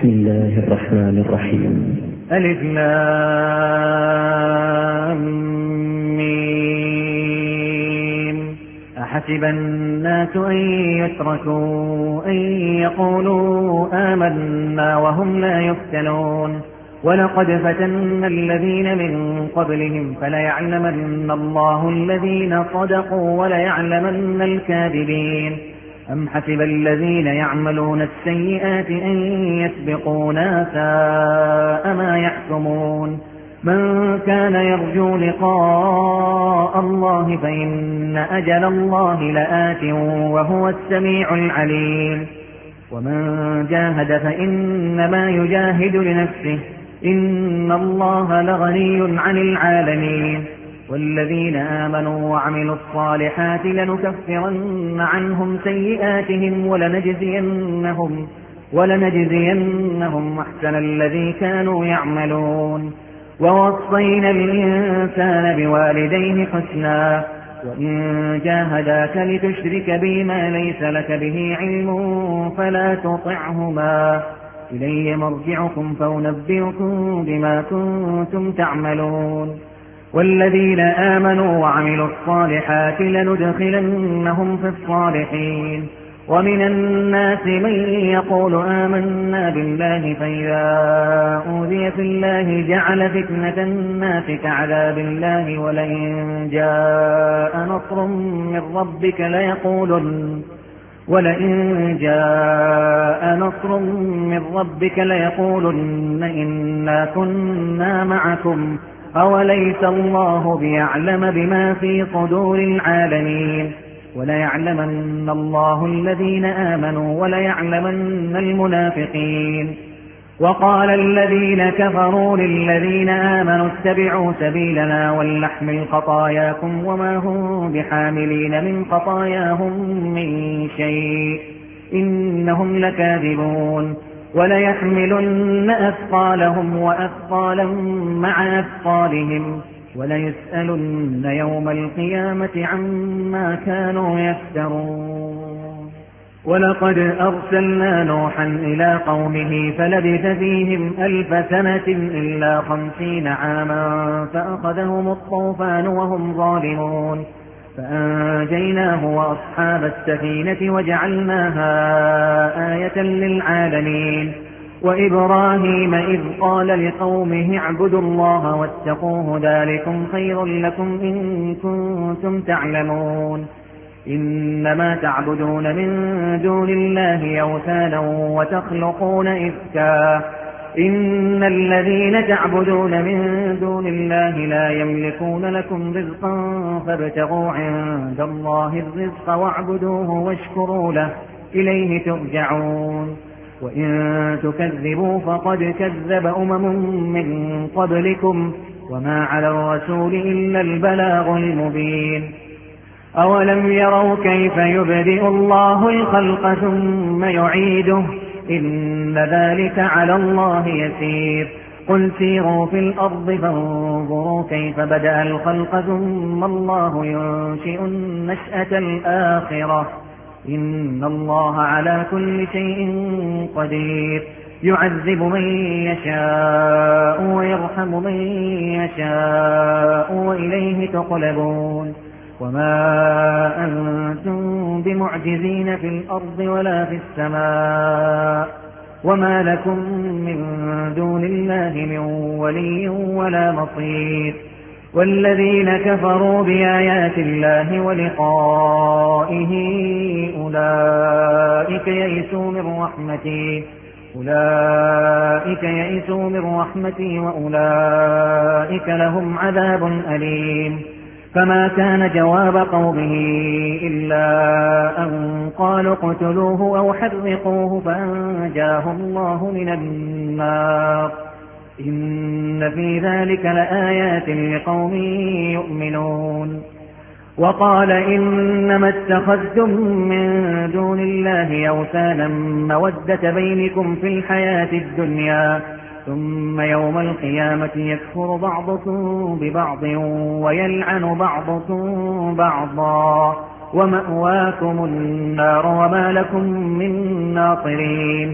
بسم الله الرحمن الرحيم. ألف لام ميم. أحسب الناس أن يتركوا أن يقولوا آمنا وهم لا يفتنون ولقد فتنا الذين من قبلهم فليعلمن الله الذين صدقوا وليعلمن الكاذبين. أم حسب الذين يعملون السيئات أن يسبقونا ساء ما يحكمون. من كان يرجو لقاء الله فإن أجل الله لآت وهو السميع العليم. ومن جاهد فإنما يجاهد لنفسه إن الله لغني عن العالمين. والذين آمنوا وعملوا الصالحات لنكفرن عنهم سيئاتهم ولنجزينهم أحسن الذي كانوا يعملون. ووصينا الإنسان بوالديه حسنا وإن جاهداك لتشرك بي ما ليس لك به علم فلا تطعهما إلي مرجعكم فأنبئكم بما كنتم تعملون. والذين آمنوا وعملوا الصالحات لندخلنهم في الصالحين. ومن الناس من يقول آمنا بالله فإذا أوذي في الله جعل فتنة الناس كعذاب الله ولئن جاء نصر من ربك ليقولن إنا كنا معكم أوليس الله بيعلم بما في صدور العالمين. وليعلمن الله الذين آمنوا وليعلمن المنافقين. وقال الذين كفروا للذين آمنوا اتبعوا سبيلنا ولنحمل خطاياكم وما هم بحاملين من خطاياهم من شيء إنهم لكاذبون. وليحملن أثقالهم وأثقالا مع أثقالهم وليسألن يوم القيامة عما كانوا يفترون. ولقد أرسلنا نوحا إلى قومه فلبث فيهم 1000 سنة إلا 50 عاما فأخذهم الطوفان وهم ظالمون فأنجيناه وأصحاب السفينة وجعلناها آية للعالمين. وإبراهيم إذ قال لقومه اعبدوا الله واتقوه ذلكم خير لكم إن كنتم تعلمون. إنما تعبدون من دون الله أوثانا وتخلقون إفكا إن الذين تعبدون من دون الله لا يملكون لكم رزقا فابتغوا عند الله الرزق واعبدوه واشكروا له إليه ترجعون. وإن تكذبوا فقد كذب من قبلكم وما على الرسول إلا البلاغ المبين. أولم يروا كيف يبدئ الله الخلق ثم يعيده إن ذلك على الله يسير. قل سيروا في الأرض فانظروا كيف بدأ الخلق ثم الله ينشئ النشأة الآخرة إن الله على كل شيء قدير. يعذب من يشاء ويرحم من يشاء وإليه تقلبون. وما أنتم بمعجزين في الأرض ولا في السماء وما لكم من دون الله من ولي ولا نصير. والذين كفروا بآيات الله ولقائه أولئك يئسوا من رحمتي وأولئك لهم عذاب أليم. فما كان جواب قومه إلا أن قالوا اقتلوه أو حرقوه فأنجاه الله من النار إن في ذلك لآيات لقوم يؤمنون. وقال إنما اتخذتم من دون الله أوثانا مودة بينكم في الحياة الدنيا ثم يوم القيامة يكفر بعضكم ببعض ويلعن بعضكم بعضا ومأواكم النار وما لكم من ناصرين.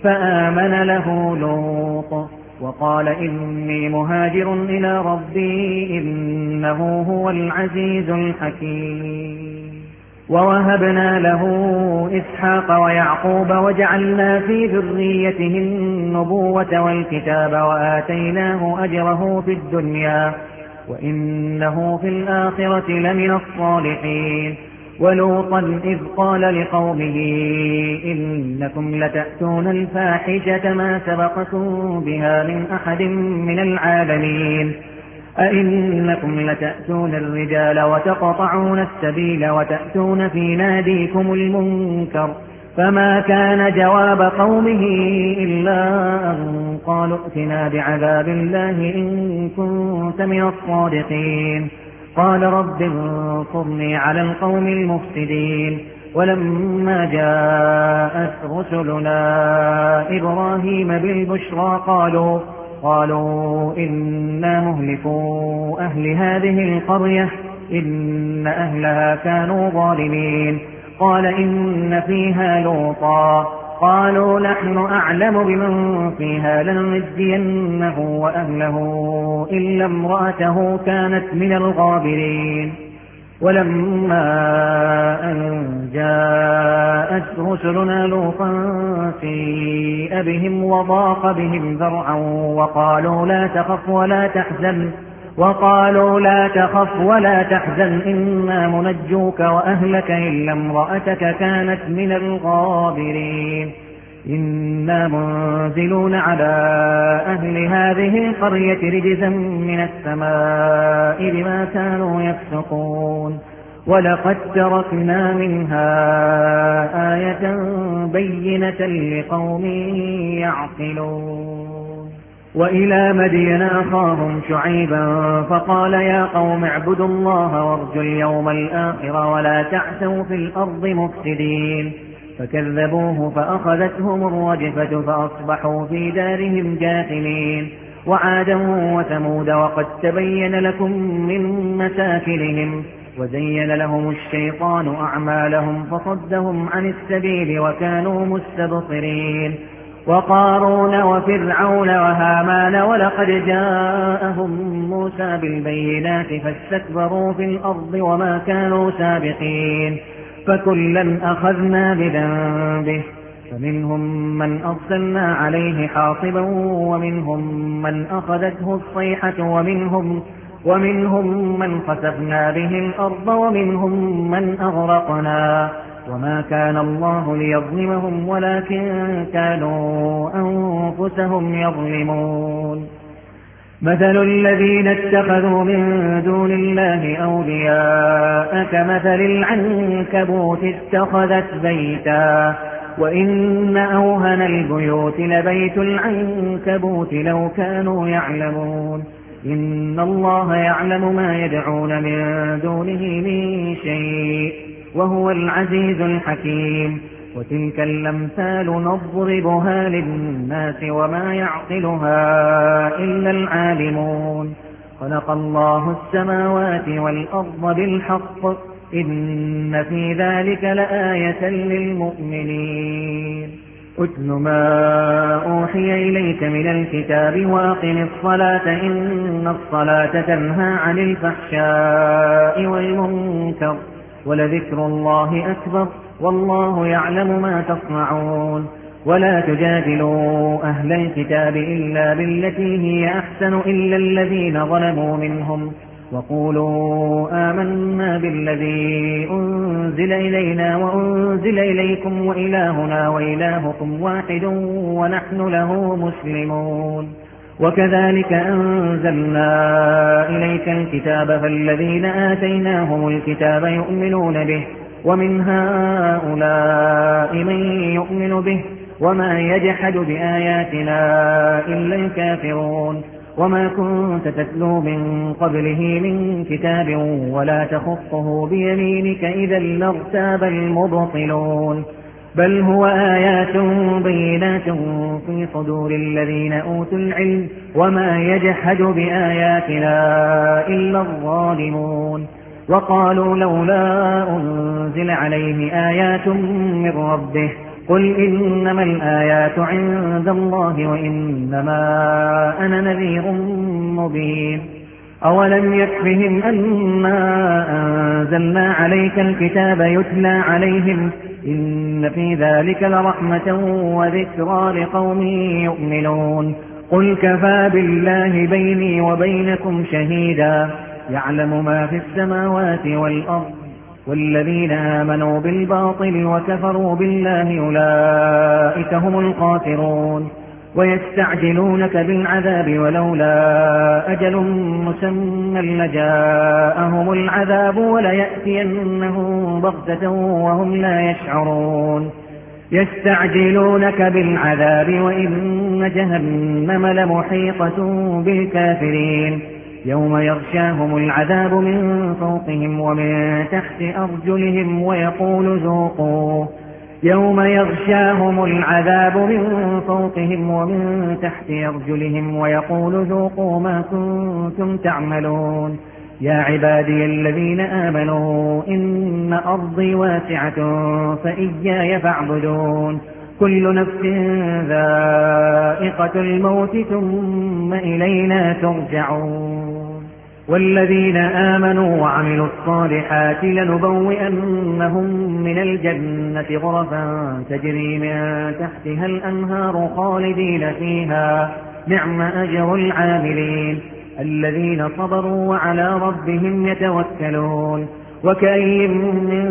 فآمن له لوط وقال إني مهاجر إلى ربي إنه هو العزيز الحكيم. ووهبنا له إسحاق ويعقوب وجعلنا في ذريته النبوة والكتاب وآتيناه أجره في الدنيا وإنه في الآخرة لمن الصالحين. ولوطا إذ قال لقومه إنكم لتأتون الفاحشة ما سبقكم بها من أحد من العالمين أئنكم لتأتون الرجال وتقطعون السبيل وتأتون في ناديكم المنكر. فما كان جواب قومه إلا أن قالوا ائتنا بعذاب الله إن كنت من الصادقين. قال رب انصرني على القوم المفسدين. ولما جاءت رسلنا إبراهيم بالبشرى قالوا إنا مهلكو أهل هذه القرية إن أهلها كانوا ظالمين. قال إن فيها لوطا قالوا نحن أعلم بمن فيها لننجينه وأهله إلا امرأته كانت من الغابرين. ولما أن جاءت رسلنا لوطا سيء بهم وضاق بهم ذرعا وقالوا لا تخف ولا تحزن إنا منجوك وأهلك إلا امرأتك كانت من الغابرين. إنا منزلون على أهل هذه القرية رجزا من السماء بما كانوا يفسقون. ولقد تركنا منها آية بينة لقوم يعقلون. وإلى مدين أخاهم شعيبا فقال يا قوم اعبدوا الله وارجوا اليوم الآخر ولا تعثوا في الأرض مفسدين. فكذبوه فأخذتهم الرجفة فأصبحوا في دارهم جاثمين. وعادا وثمود وقد تبين لكم من مساكنهم وزين لهم الشيطان أعمالهم فصدهم عن السبيل وكانوا مستبصرين. وقارون وفرعون وهامان ولقد جاءهم موسى بالبينات فاستكبروا في الأرض وما كانوا سابقين. فكلا أخذنا بذنبه فمنهم من أرسلنا عليه حاصبا ومنهم من أخذته الصيحة ومنهم من خسفنا به الأرض ومنهم من أغرقنا. وما كان الله ليظلمهم ولكن كانوا أنفسهم يظلمون. مثل الذين اتخذوا من دون الله أولياء كمثل العنكبوت اتخذت بيتا وإن أوهن البيوت لبيت العنكبوت لو كانوا يعلمون. إن الله يعلم ما يدعون من دونه من شيء وهو العزيز الحكيم. وتلك الأمثال نضربها للناس وما يعقلها إلا العالمون. خلق الله السماوات والأرض بالحق إن في ذلك لآية للمؤمنين. أتل ما أوحي إليك من الكتاب وأقم الصلاة إن الصلاة تنهى عن الفحشاء والمنكر ولذكر الله أكبر والله يعلم ما تصنعون. ولا تجادلوا أهل الكتاب إلا بالتي هي أحسن إلا الذين ظلموا منهم وقولوا آمنا بالذي أنزل إلينا وأنزل إليكم وإلهنا وإلهكم واحد ونحن له مسلمون. وكذلك أنزلنا إليك الكتاب فالذين آتيناهم الكتاب يؤمنون به ومن هؤلاء من يؤمن به وما يجحد بآياتنا إلا الكافرون. وما كنت تتلو من قبله من كتاب ولا تخطه بيمينك إذا لارتاب المبطلون. بل هو آيات بينات في صدور الذين أوتوا العلم وما يجحد بآياتنا إلا الظالمون. وقالوا لولا أنزل عليه آيات من ربه قل إنما الآيات عند الله وإنما أنا نذير مبين أولم يكفهم أنا أنزلنا عليك الكتاب يتلى عليهم إن في ذلك لرحمة وذكرى لقوم يؤمنون قل كفى بالله بيني وبينكم شهيدا يعلم ما في السماوات والأرض والذين آمنوا بالباطل وكفروا بالله أولئك هم الخاسرون ويستعجلونك بالعذاب ولولا أجل مسمى لجاءهم العذاب وليأتينهم بغتة وهم لا يشعرون يستعجلونك بالعذاب وإن جهنم لمحيطة بالكافرين يوم يغشاهم العذاب من فوقهم ومن تحت أرجلهم ويقول ذوقوا يوم يغشاهم العذاب من فوقهم ومن تحت أرجلهم ويقول ذوقوا ما كنتم تعملون يا عبادي الذين آمنوا إن أرضي واسعة فإياي فاعبدون كل نفس ذائقة الموت ثم إلينا ترجعون والذين آمنوا وعملوا الصالحات لنبوئنهم من الجنة غرفا تجري من تحتها الأنهار خالدين فيها نعم أجر العاملين الذين صبروا وعلى ربهم يتوكلون وكأي من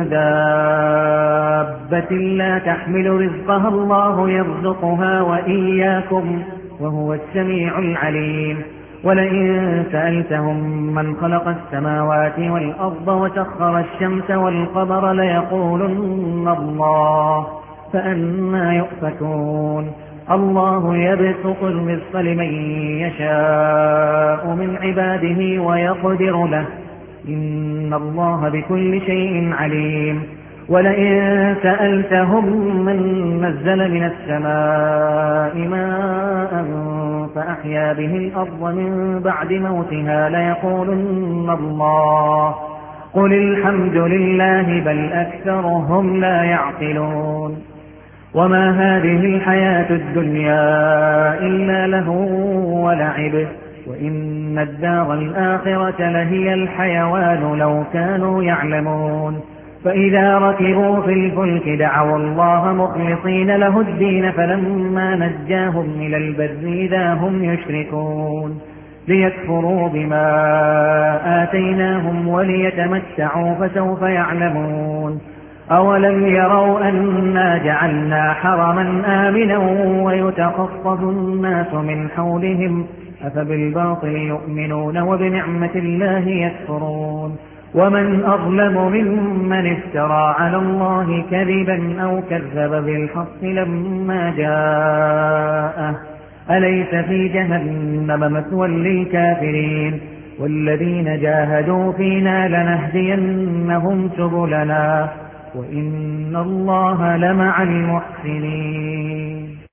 دابة لا تحمل رزقها الله يرزقها وإياكم وهو السميع العليم ولئن سألتهم من خلق السماوات والأرض وسخر الشمس والقمر ليقولن الله فأنى يؤفكون الله يبسط الرزق لمن يشاء من عباده ويقدر له إن الله بكل شيء عليم ولئن سألتهم من نزل من السماء ماء فأحيا به الأرض من بعد موتها ليقولن الله قل الحمد لله بل أكثرهم لا يعقلون وما هذه الحياة الدنيا إلا لهو ولعب وإن الدار الآخرة لهي الحيوان لو كانوا يعلمون فإذا ركبوا في الفلك دعوا الله مخلصين له الدين فلما نجاهم إلى البر إذا هم يشركون ليكفروا بما آتيناهم وليتمتعوا فسوف يعلمون أولم يروا أنا جعلنا حرما آمنا ويتخطف الناس من حولهم أفبالباطل يؤمنون وبنعمة الله يكفرون ومن أظلم ممن افترى على الله كذبا أو كذب بالحق لما جاءه أليس في جهنم مثوى للكافرين والذين جاهدوا فينا لنهدينهم سبلنا وإن الله لمع المحسنين